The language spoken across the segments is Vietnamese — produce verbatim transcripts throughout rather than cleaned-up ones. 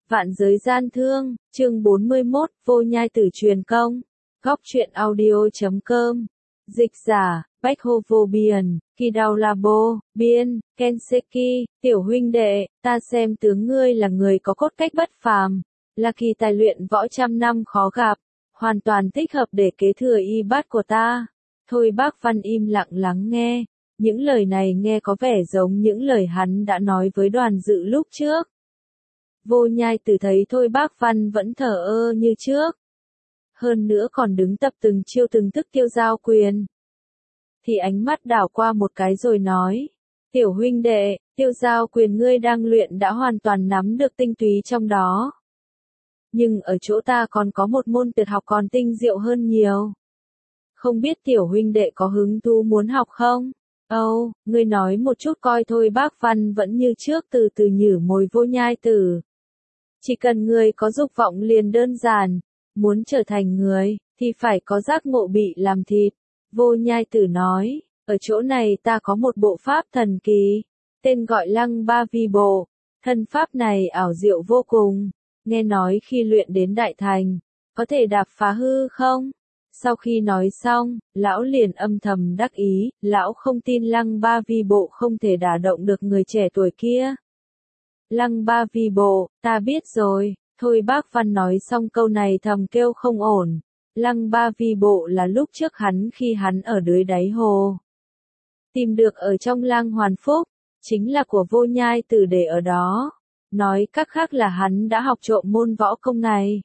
Vạn giới gian thương, chương bốn mươi mốt, vô nhai tử truyền công. Góc truyện audio chấm com. Dịch giả, Bách Hô Vô Biền, Kỳ Đào Labo, Biên, Kenseki, tiểu huynh đệ, ta xem tướng ngươi là người có cốt cách bất phàm, là kỳ tài luyện võ trăm năm khó gặp, hoàn toàn thích hợp để kế thừa y bát của ta. Thôi Bác Văn im lặng lắng nghe, những lời này nghe có vẻ giống những lời hắn đã nói với Đoàn Dự lúc trước. Vô nhai tử thấy Thôi Bác Văn vẫn thờ ơ như trước. Hơn nữa còn đứng tập từng chiêu từng thức tiêu giao quyền. Thì ánh mắt đảo qua một cái rồi nói. Tiểu huynh đệ, tiêu giao quyền ngươi đang luyện đã hoàn toàn nắm được tinh túy trong đó. Nhưng ở chỗ ta còn có một môn tuyệt học còn tinh diệu hơn nhiều. Không biết tiểu huynh đệ có hứng thú muốn học không? Âu, oh, ngươi nói một chút coi. Thôi Bác Văn vẫn như trước từ từ nhử mồi vô nhai tử. Chỉ cần người có dục vọng liền đơn giản, muốn trở thành người, thì phải có giác ngộ bị làm thịt. Vô nhai tử nói, ở chỗ này ta có một bộ pháp thần kỳ, tên gọi Lăng Ba Vi Bộ, thân pháp này ảo diệu vô cùng, nghe nói khi luyện đến đại thành, có thể đạp phá hư không? Sau khi nói xong, lão liền âm thầm đắc ý, lão không tin Lăng Ba Vi Bộ không thể đả động được người trẻ tuổi kia. Lăng Ba Vi Bộ, ta biết rồi. Thôi Bác Văn nói xong câu này thầm kêu không ổn. Lăng Ba Vi Bộ là lúc trước hắn khi hắn ở dưới đáy hồ. Tìm được ở trong Lang Hoàn Phúc, chính là của vô nhai tử để ở đó. Nói cách khác là hắn đã học trộm môn võ công này.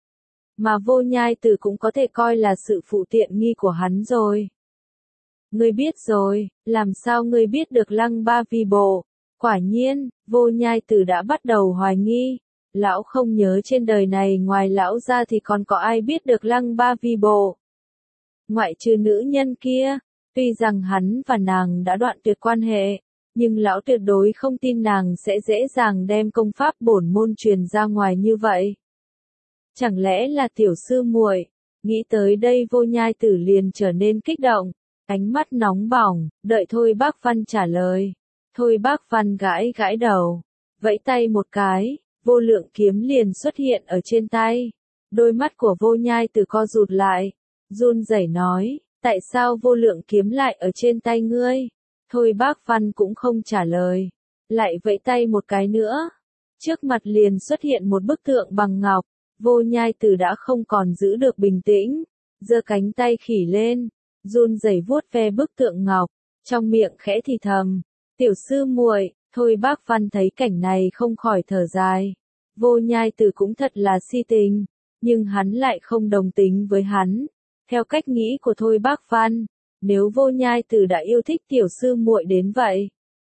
Mà vô nhai tử cũng có thể coi là sự phụ tiện nghi của hắn rồi. Ngươi biết rồi, làm sao ngươi biết được Lăng Ba Vi Bộ? Quả nhiên, vô nhai tử đã bắt đầu hoài nghi. Lão không nhớ trên đời này ngoài lão ra thì còn có ai biết được Lăng Ba Vi Bộ. Ngoại trừ nữ nhân kia, tuy rằng hắn và nàng đã đoạn tuyệt quan hệ, nhưng lão tuyệt đối không tin nàng sẽ dễ dàng đem công pháp bổn môn truyền ra ngoài như vậy. Chẳng lẽ là tiểu sư muội? Nghĩ tới đây vô nhai tử liền trở nên kích động, ánh mắt nóng bỏng, đợi Thôi Bác Văn trả lời. Thôi Bác Văn gãi gãi đầu, vẫy tay một cái, vô lượng kiếm liền xuất hiện ở trên tay. Đôi mắt của vô nhai tử co rụt lại, run rẩy nói, tại sao vô lượng kiếm lại ở trên tay ngươi? Thôi Bác Văn cũng không trả lời, lại vẫy tay một cái nữa. Trước mặt liền xuất hiện một bức tượng bằng ngọc, vô nhai tử đã không còn giữ được bình tĩnh, giơ cánh tay khỉ lên, run rẩy vuốt ve bức tượng ngọc, trong miệng khẽ thì thầm. Tiểu sư muội, Thôi Bác Văn thấy cảnh này không khỏi thở dài. Vô nhai tử cũng thật là si tình, nhưng hắn lại không đồng tình với hắn. Theo cách nghĩ của Thôi Bác Văn, nếu vô nhai tử đã yêu thích tiểu sư muội đến vậy,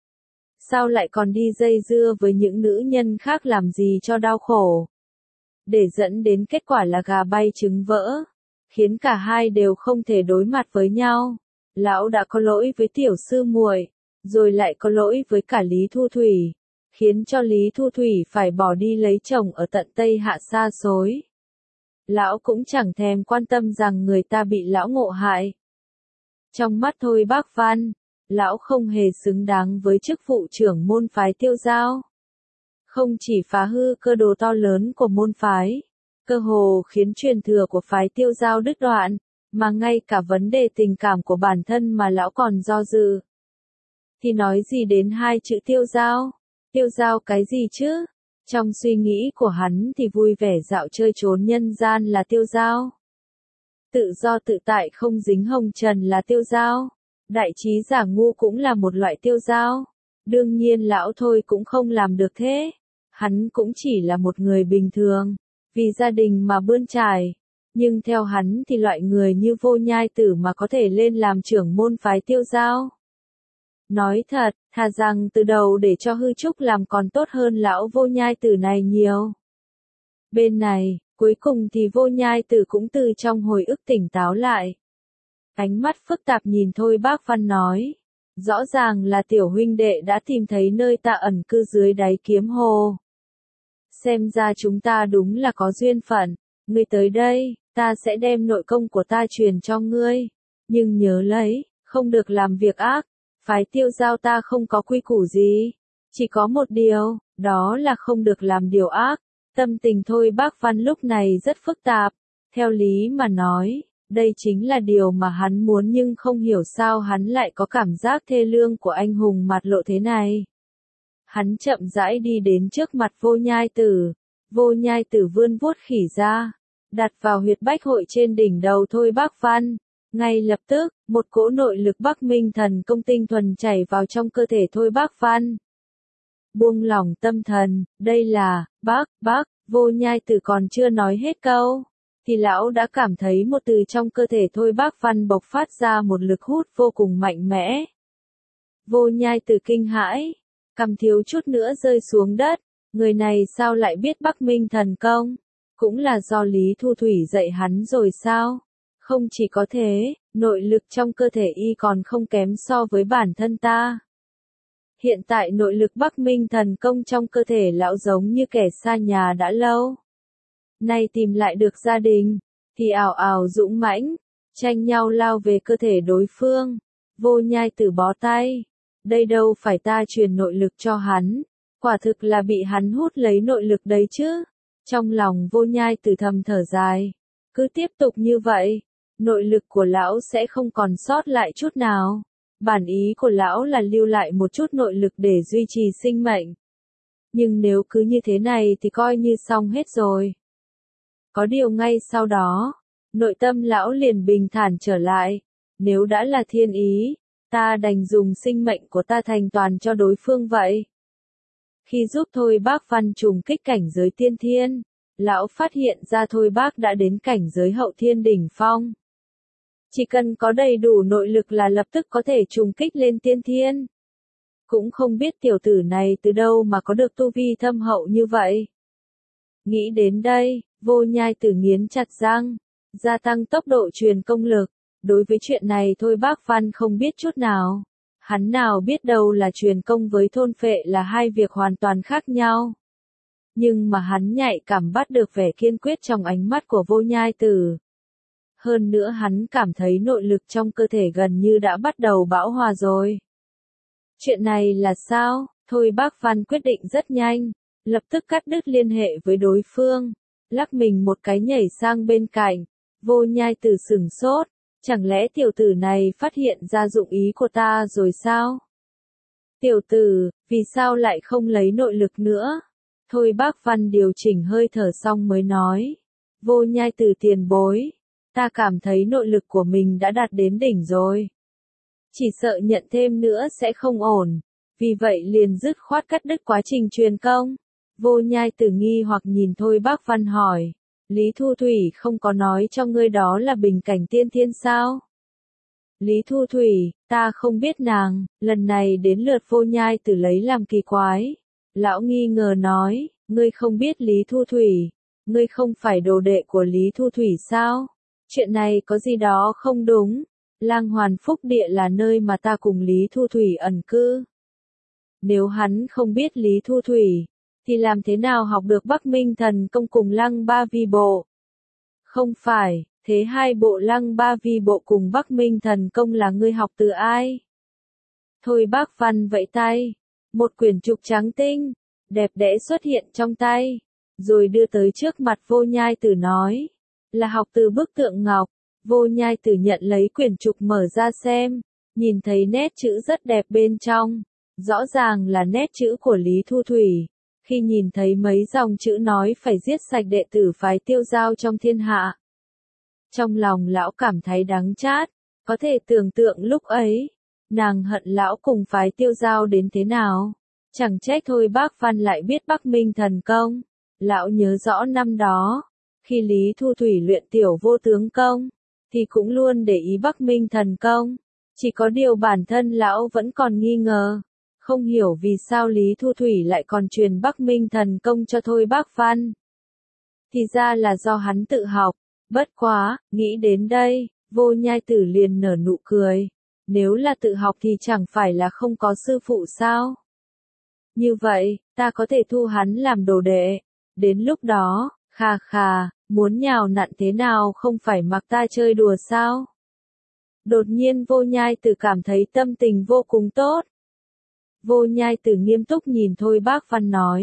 sao lại còn đi dây dưa với những nữ nhân khác làm gì cho đau khổ? Để dẫn đến kết quả là gà bay trứng vỡ, khiến cả hai đều không thể đối mặt với nhau. Lão đã có lỗi với tiểu sư muội, rồi lại có lỗi với cả Lý Thu Thủy, khiến cho Lý Thu Thủy phải bỏ đi lấy chồng ở tận Tây Hạ xa xối. Lão cũng chẳng thèm quan tâm rằng người ta bị lão ngộ hại. Trong mắt Thôi Bác Văn, lão không hề xứng đáng với chức vụ trưởng môn phái tiêu giao. Không chỉ phá hư cơ đồ to lớn của môn phái, cơ hồ khiến truyền thừa của phái tiêu giao đứt đoạn, mà ngay cả vấn đề tình cảm của bản thân mà lão còn do dự. Thì nói gì đến hai chữ tiêu giao? Tiêu giao cái gì chứ? Trong suy nghĩ của hắn thì vui vẻ dạo chơi trốn nhân gian là tiêu giao. Tự do tự tại không dính hồng trần là tiêu giao. Đại trí giả ngu cũng là một loại tiêu giao. Đương nhiên lão Thôi cũng không làm được thế. Hắn cũng chỉ là một người bình thường, vì gia đình mà bươn trải. Nhưng theo hắn thì loại người như vô nhai tử mà có thể lên làm trưởng môn phái tiêu giao. Nói thật, thà rằng từ đầu để cho hư trúc làm còn tốt hơn lão vô nhai tử này nhiều. Bên này, cuối cùng thì vô nhai tử cũng từ trong hồi ức tỉnh táo lại. Ánh mắt phức tạp nhìn Thôi Bác Văn nói. Rõ ràng là tiểu huynh đệ đã tìm thấy nơi ta ẩn cư dưới đáy kiếm hồ. Xem ra chúng ta đúng là có duyên phận. Ngươi tới đây, ta sẽ đem nội công của ta truyền cho ngươi. Nhưng nhớ lấy, không được làm việc ác. Phái tiêu giao ta không có quy củ gì, chỉ có một điều, đó là không được làm điều ác. Tâm tình Thôi Bác Văn lúc này rất phức tạp, theo lý mà nói, đây chính là điều mà hắn muốn nhưng không hiểu sao hắn lại có cảm giác thê lương của anh hùng mặt lộ thế này. Hắn chậm rãi đi đến trước mặt Vô Nhai Tử, Vô Nhai Tử vươn vuốt khỉ ra, đặt vào huyệt bách hội trên đỉnh đầu Thôi Bác Văn. Ngay lập tức, một cỗ nội lực Bắc Minh Thần Công tinh thuần chảy vào trong cơ thể Thôi Bác Văn. Buông lỏng tâm thần, đây là, bác, bác, Vô Nhai Tử còn chưa nói hết câu, thì lão đã cảm thấy một từ trong cơ thể Thôi Bác Văn bộc phát ra một lực hút vô cùng mạnh mẽ. Vô Nhai Tử kinh hãi, cằm thiếu chút nữa rơi xuống đất, người này sao lại biết Bắc Minh Thần Công? Cũng là do Lý Thu Thủy dạy hắn rồi sao? Không chỉ có thế, nội lực trong cơ thể y còn không kém so với bản thân ta. Hiện tại nội lực Bắc Minh Thần Công trong cơ thể lão giống như kẻ xa nhà đã lâu. Nay tìm lại được gia đình, thì ảo ảo dũng mãnh, tranh nhau lao về cơ thể đối phương. Vô Nhai Tử bó tay. Đây đâu phải ta truyền nội lực cho hắn, quả thực là bị hắn hút lấy nội lực đấy chứ. Trong lòng Vô Nhai Tử thầm thở dài. Cứ tiếp tục như vậy, nội lực của lão sẽ không còn sót lại chút nào. Bản ý của lão là lưu lại một chút nội lực để duy trì sinh mệnh. Nhưng nếu cứ như thế này thì coi như xong hết rồi. Có điều ngay sau đó, nội tâm lão liền bình thản trở lại. Nếu đã là thiên ý, ta đành dùng sinh mệnh của ta thành toàn cho đối phương vậy. Khi giúp Thôi Bác Văn trùng kích cảnh giới tiên thiên, lão phát hiện ra Thôi Bác đã đến cảnh giới hậu thiên đỉnh phong. Chỉ cần có đầy đủ nội lực là lập tức có thể trùng kích lên tiên thiên. Cũng không biết tiểu tử này từ đâu mà có được tu vi thâm hậu như vậy. Nghĩ đến đây, Vô Nhai Tử nghiến chặt răng, gia tăng tốc độ truyền công lực. Đối với chuyện này Thôi Bác Văn không biết chút nào. Hắn nào biết đâu là truyền công với thôn phệ là hai việc hoàn toàn khác nhau. Nhưng mà hắn nhạy cảm bắt được vẻ kiên quyết trong ánh mắt của Vô Nhai Tử. Hơn nữa hắn cảm thấy nội lực trong cơ thể gần như đã bắt đầu bão hòa rồi. Chuyện này là sao? Thôi Bác Văn quyết định rất nhanh, lập tức cắt đứt liên hệ với đối phương, lắc mình một cái nhảy sang bên cạnh. Vô Nhai Tử sửng sốt, chẳng lẽ tiểu tử này phát hiện ra dụng ý của ta rồi sao? Tiểu tử, vì sao lại không lấy nội lực nữa? Thôi Bác Văn điều chỉnh hơi thở xong mới nói. Vô Nhai Tử tiền bối, ta cảm thấy nội lực của mình đã đạt đến đỉnh rồi. Chỉ sợ nhận thêm nữa sẽ không ổn, vì vậy liền dứt khoát cắt đứt quá trình truyền công. Vô Nhai Tử nghi hoặc nhìn Thôi Bác Văn hỏi, Lý Thu Thủy không có nói cho ngươi đó là bình cảnh tiên thiên sao? Lý Thu Thủy, ta không biết nàng, lần này đến lượt Vô Nhai Tử lấy làm kỳ quái. Lão nghi ngờ nói, ngươi không biết Lý Thu Thủy, ngươi không phải đồ đệ của Lý Thu Thủy sao? Chuyện này có gì đó không đúng. Lang Hoàn Phúc Địa là nơi mà ta cùng Lý Thu Thủy ẩn cư. Nếu hắn không biết Lý Thu Thủy, thì làm thế nào học được Bắc Minh Thần Công cùng Lăng Ba Vi Bộ? Không phải, thế hai bộ Lăng Ba Vi Bộ cùng Bắc Minh Thần Công là ngươi học từ ai? Thôi Bác Văn vẫy tay, một quyển trục trắng tinh, đẹp đẽ xuất hiện trong tay, rồi đưa tới trước mặt Vô Nhai Tử nói, là học từ bức tượng ngọc. Vô Nhai Tử nhận lấy quyển trục mở ra xem, nhìn thấy nét chữ rất đẹp bên trong, rõ ràng là nét chữ của Lý Thu Thủy. Khi nhìn thấy mấy dòng chữ nói phải giết sạch đệ tử phái Tiêu Giao trong thiên hạ, trong lòng lão cảm thấy đắng chát, có thể tưởng tượng lúc ấy, nàng hận lão cùng phái Tiêu Giao đến thế nào. Chẳng trách Thôi Bác Văn lại biết Bắc Minh Thần Công. Lão nhớ rõ năm đó, khi Lý Thu Thủy luyện tiểu vô tướng công, thì cũng luôn để ý Bắc Minh Thần Công. Chỉ có điều bản thân lão vẫn còn nghi ngờ, không hiểu vì sao Lý Thu Thủy lại còn truyền Bắc Minh Thần Công cho Thôi Bác Văn. Thì ra là do hắn tự học. Bất quá, nghĩ đến đây, Vô Nhai Tử liền nở nụ cười. Nếu là tự học thì chẳng phải là không có sư phụ sao? Như vậy, ta có thể thu hắn làm đồ đệ. Đến lúc đó, khà khà, muốn nhào nặn thế nào không phải mặc ta chơi đùa sao? Đột nhiên Vô Nhai Tử cảm thấy tâm tình vô cùng tốt. Vô Nhai Tử nghiêm túc nhìn Thôi Bác Văn nói,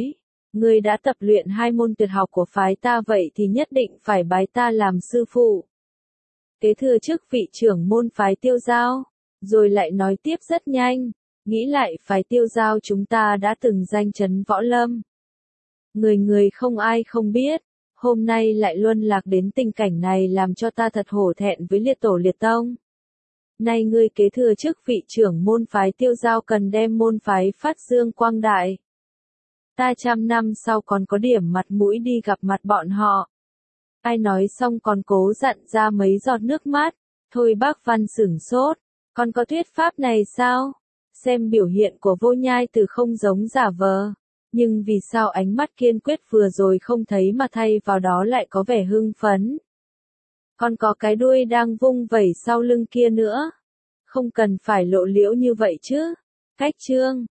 Ngươi đã tập luyện hai môn tuyệt học của phái ta vậy thì nhất định phải bái ta làm sư phụ. Kế thừa chức vị trưởng môn phái Tiêu Giao, rồi lại nói tiếp rất nhanh, nghĩ lại phái Tiêu Giao chúng ta đã từng danh chấn võ lâm. Người người không ai không biết, hôm nay lại luân lạc đến tình cảnh này làm cho ta thật hổ thẹn với liệt tổ liệt tông. Nay ngươi kế thừa chức vị trưởng môn phái Tiêu Giao cần đem môn phái phát dương quang đại. Ta trăm năm sau còn có điểm mặt mũi đi gặp mặt bọn họ. Ai nói xong còn cố dặn ra mấy giọt nước mắt, thôi bác Văn sửng sốt, còn có thuyết pháp này sao? Xem biểu hiện của Vô Nhai Tử không giống giả vờ, nhưng vì sao ánh mắt kiên quyết vừa rồi không thấy mà thay vào đó lại có vẻ hưng phấn? Còn có cái đuôi đang vung vẩy sau lưng kia nữa. Không cần phải lộ liễu như vậy chứ. Cách chương